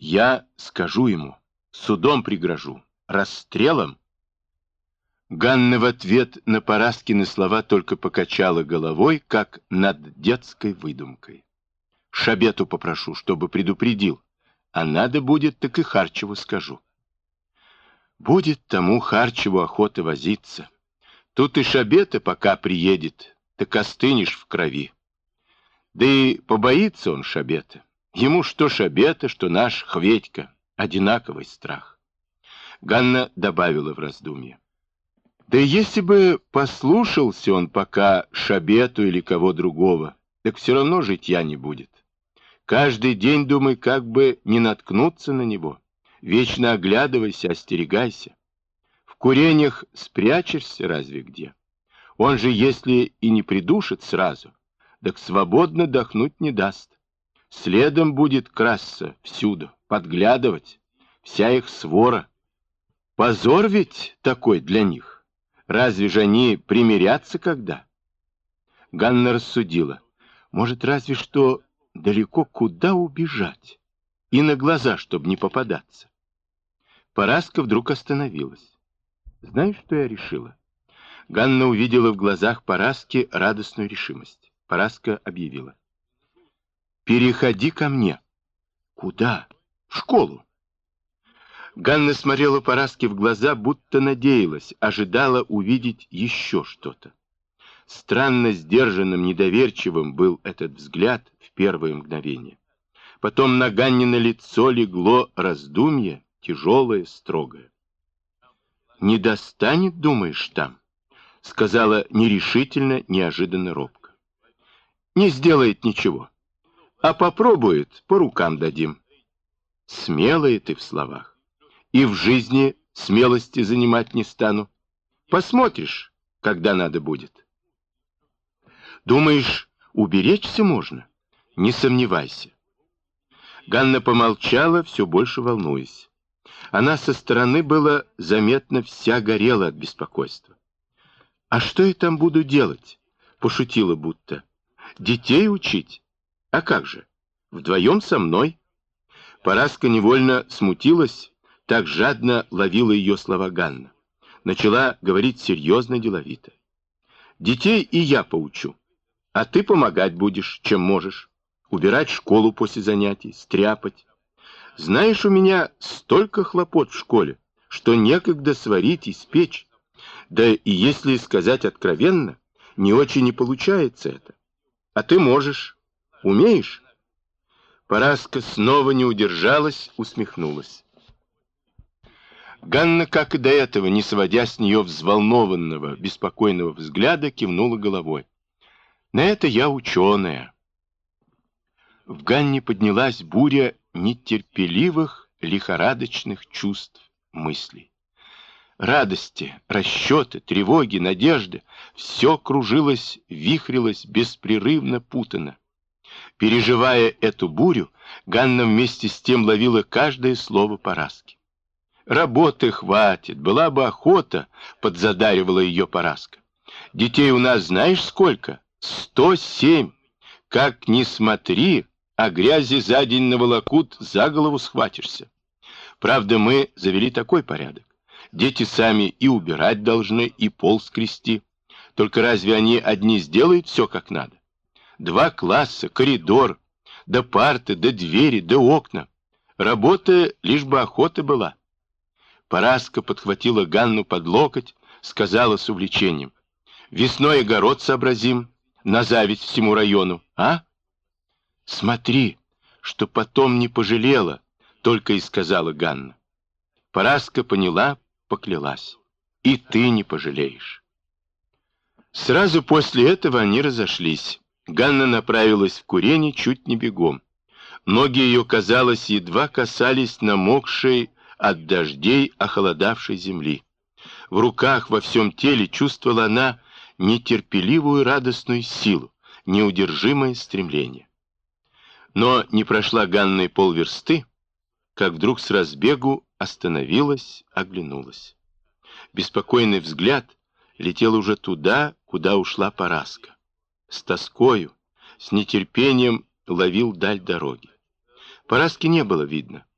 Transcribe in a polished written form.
Я скажу ему, судом пригрожу, расстрелом. Ганна в ответ на Параскины слова только покачала головой, как над детской выдумкой. Шабету попрошу, чтобы предупредил, а надо будет, так и Харчеву скажу. Будет тому Харчеву охота возиться. Тут и Шабета пока приедет, так остынешь в крови. Да и побоится он Шабета. Ему что Шабета, что наш Хветька. Одинаковый страх. Ганна добавила в раздумье. Да если бы послушался он пока Шабету или кого другого, так все равно житья не будет. Каждый день думай, как бы не наткнуться на него. Вечно оглядывайся, остерегайся. В курениях спрячешься разве где? Он же, если и не придушит сразу, так свободно дохнуть не даст. Следом будет красться всюду, подглядывать. Вся их свора. Позор ведь такой для них. Разве же они примирятся когда? Ганна рассудила. Может, разве что далеко куда убежать? И на глаза, чтобы не попадаться. Параска вдруг остановилась. Знаешь, что я решила? Ганна увидела в глазах Параски радостную решимость. Параска объявила. «Переходи ко мне». «Куда?» «В школу». Ганна смотрела Параске в глаза, будто надеялась, ожидала увидеть еще что-то. Странно сдержанным, недоверчивым был этот взгляд в первое мгновение. Потом на Ганнино лицо легло раздумье, тяжелое, строгое. «Не достанет, думаешь, там?» — сказала нерешительно, неожиданно робко. «Не сделает ничего. А попробует, по рукам дадим». Смелая ты в словах. И в жизни смелости занимать не стану. Посмотришь, когда надо будет. Думаешь, уберечься можно? Не сомневайся. Ганна помолчала, все больше волнуясь. Она со стороны была заметно вся горела от беспокойства. «А что я там буду делать?» — пошутила будто. «Детей учить? А как же? Вдвоем со мной». Параска невольно смутилась, так жадно ловила ее слова Ганна. Начала говорить серьезно, деловито. «Детей и я поучу, а ты помогать будешь, чем можешь. Убирать школу после занятий, стряпать. Знаешь, у меня столько хлопот в школе, что некогда сварить и спечь. Да и если сказать откровенно, не очень и получается это. А ты можешь, умеешь?» Параска снова не удержалась, усмехнулась. Ганна, как и до этого, не сводя с нее взволнованного, беспокойного взгляда, кивнула головой. «На это я ученая». В Ганне поднялась буря нетерпеливых, лихорадочных чувств, мыслей. Радости, расчеты, тревоги, надежды — все кружилось, вихрилось, беспрерывно путано. Переживая эту бурю, Ганна вместе с тем ловила каждое слово Параски. «Работы хватит, была бы охота», — подзадаривала ее Параска. «Детей у нас знаешь сколько? 107. Как ни смотри, а грязи за день наволокут, за голову схватишься. Правда, мы завели такой порядок. Дети сами и убирать должны, и пол скрести. Только разве они одни сделают все как надо? 2 класса, коридор, да парты, да двери, да окна. Работа, лишь бы охота была». Параска подхватила Ганну под локоть, сказала с увлечением. «Весной огород сообразим, на зависть всему району, а?» «Смотри, что потом не пожалела», — только и сказала Ганна. Параска поняла, поклялась. «И ты не пожалеешь». Сразу после этого они разошлись. Ганна направилась в курение чуть не бегом. Ноги ее, казалось, едва касались намокшей от дождей охолодавшей земли. В руках, во всем теле чувствовала она нетерпеливую радостную силу, неудержимое стремление. Но не прошла Ганна и полверсты, как вдруг с разбегу остановилась, оглянулась. Беспокойный взгляд летел уже туда, куда ушла Параска. С тоскою, с нетерпением ловил даль дороги. Параски не было видно.